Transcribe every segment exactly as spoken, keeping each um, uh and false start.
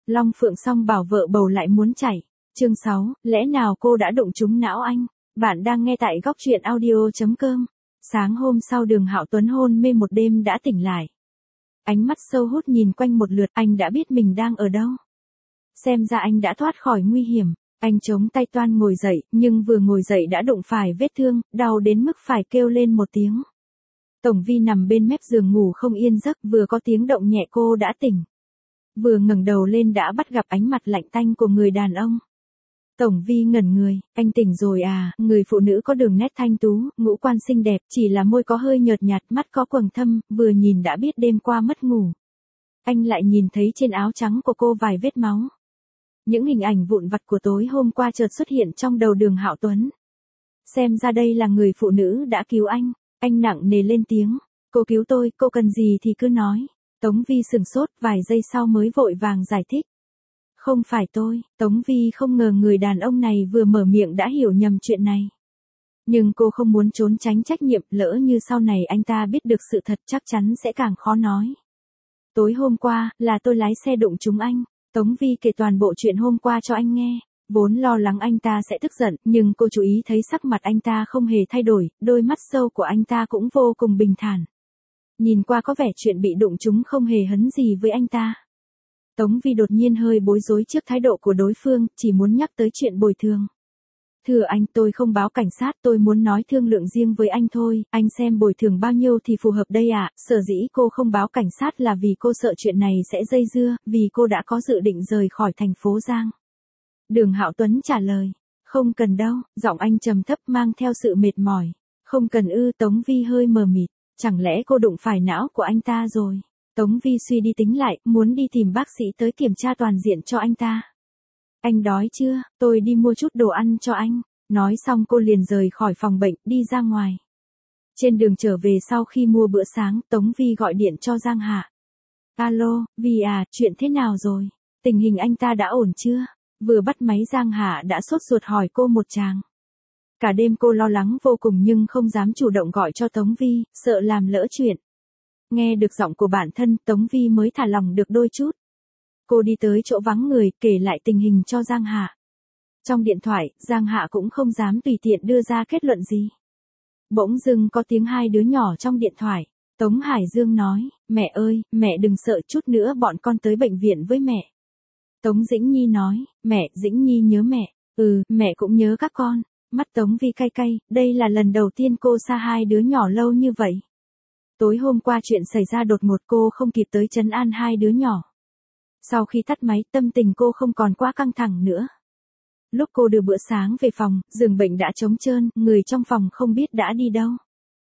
Long Phượng Song bảo vợ bầu lại muốn chảy. Chương sáu, lẽ nào cô đã đụng trúng não anh? Bạn đang nghe tại góc truyện audio chấm com. Sáng hôm sau Đường Hạo Tuấn hôn mê một đêm đã tỉnh lại. Ánh mắt sâu hút nhìn quanh một lượt, anh đã biết mình đang ở đâu. Xem ra anh đã thoát khỏi nguy hiểm. Anh chống tay toan ngồi dậy, nhưng vừa ngồi dậy đã đụng phải vết thương, đau đến mức phải kêu lên một tiếng. Tổng Vi nằm bên mép giường ngủ không yên giấc, vừa có tiếng động nhẹ cô đã tỉnh. Vừa ngẩng đầu lên đã bắt gặp ánh mặt lạnh tanh của người đàn ông. Tổng Vi ngẩn người, anh tỉnh rồi à? Người phụ nữ có đường nét thanh tú, ngũ quan xinh đẹp, chỉ là môi có hơi nhợt nhạt, mắt có quầng thâm, vừa nhìn đã biết đêm qua mất ngủ. Anh lại nhìn thấy trên áo trắng của cô vài vết máu. Những hình ảnh vụn vặt của tối hôm qua chợt xuất hiện trong đầu Đường Hạo Tuấn. Xem ra đây là người phụ nữ đã cứu anh. Anh nặng nề lên tiếng, cô cứu tôi, cô cần gì thì cứ nói. Tống Vi sừng sốt, vài giây sau mới vội vàng giải thích. Không phải tôi. Tống Vi không ngờ người đàn ông này vừa mở miệng đã hiểu nhầm chuyện này. Nhưng cô không muốn trốn tránh trách nhiệm, lỡ như sau này anh ta biết được sự thật chắc chắn sẽ càng khó nói. Tối hôm qua, là tôi lái xe đụng trúng anh. Tống Vi kể toàn bộ chuyện hôm qua cho anh nghe. Vốn lo lắng anh ta sẽ tức giận, nhưng cô chú ý thấy sắc mặt anh ta không hề thay đổi, đôi mắt sâu của anh ta cũng vô cùng bình thản. Nhìn qua có vẻ chuyện bị đụng trúng không hề hấn gì với anh ta. Tống Vi đột nhiên hơi bối rối trước thái độ của đối phương, chỉ muốn nhắc tới chuyện bồi thường. Thưa anh, tôi không báo cảnh sát, tôi muốn nói thương lượng riêng với anh thôi, anh xem bồi thường bao nhiêu thì phù hợp đây ạ. Sở dĩ cô không báo cảnh sát là vì cô sợ chuyện này sẽ dây dưa, vì cô đã có dự định rời khỏi thành phố Giang. Đường Hạo Tuấn trả lời, không cần đâu, giọng anh trầm thấp mang theo sự mệt mỏi. Không cần ư? Tống Vi hơi mờ mịt, chẳng lẽ cô đụng phải não của anh ta rồi? Tống Vi suy đi tính lại, muốn đi tìm bác sĩ tới kiểm tra toàn diện cho anh ta. Anh đói chưa? Tôi đi mua chút đồ ăn cho anh. Nói xong cô liền rời khỏi phòng bệnh, đi ra ngoài. Trên đường trở về sau khi mua bữa sáng, Tống Vi gọi điện cho Giang Hạ. Alo, Vi à, chuyện thế nào rồi? Tình hình anh ta đã ổn chưa? Vừa bắt máy Giang Hạ đã sốt ruột hỏi cô một tràng. Cả đêm cô lo lắng vô cùng nhưng không dám chủ động gọi cho Tống Vi, sợ làm lỡ chuyện. Nghe được giọng của bản thân, Tống Vi mới thả lòng được đôi chút. Cô đi tới chỗ vắng người, kể lại tình hình cho Giang Hạ. Trong điện thoại, Giang Hạ cũng không dám tùy tiện đưa ra kết luận gì. Bỗng dưng có tiếng hai đứa nhỏ trong điện thoại. Tống Hải Dương nói, mẹ ơi, mẹ đừng sợ, chút nữa bọn con tới bệnh viện với mẹ. Tống Dĩnh Nhi nói, mẹ, Dĩnh Nhi nhớ mẹ. Ừ, mẹ cũng nhớ các con. Mắt Tống Vi cay cay, đây là lần đầu tiên cô xa hai đứa nhỏ lâu như vậy. Tối hôm qua chuyện xảy ra đột ngột, cô không kịp tới trấn an hai đứa nhỏ. Sau khi tắt máy, tâm tình cô không còn quá căng thẳng nữa. Lúc cô đưa bữa sáng về phòng, giường bệnh đã trống trơn, người trong phòng không biết đã đi đâu.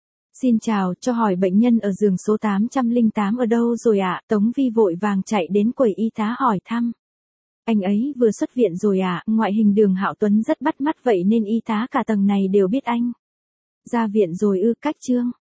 Xin chào, cho hỏi bệnh nhân ở giường số tám trăm lẻ tám ở đâu rồi ạ? À? Tống Vi vội vàng chạy đến quầy y tá hỏi thăm. Anh ấy vừa xuất viện rồi à? Ngoại hình Đường Hạo Tuấn rất bắt mắt vậy nên y tá cả tầng này đều biết anh. Ra viện rồi ư? Cách Trương.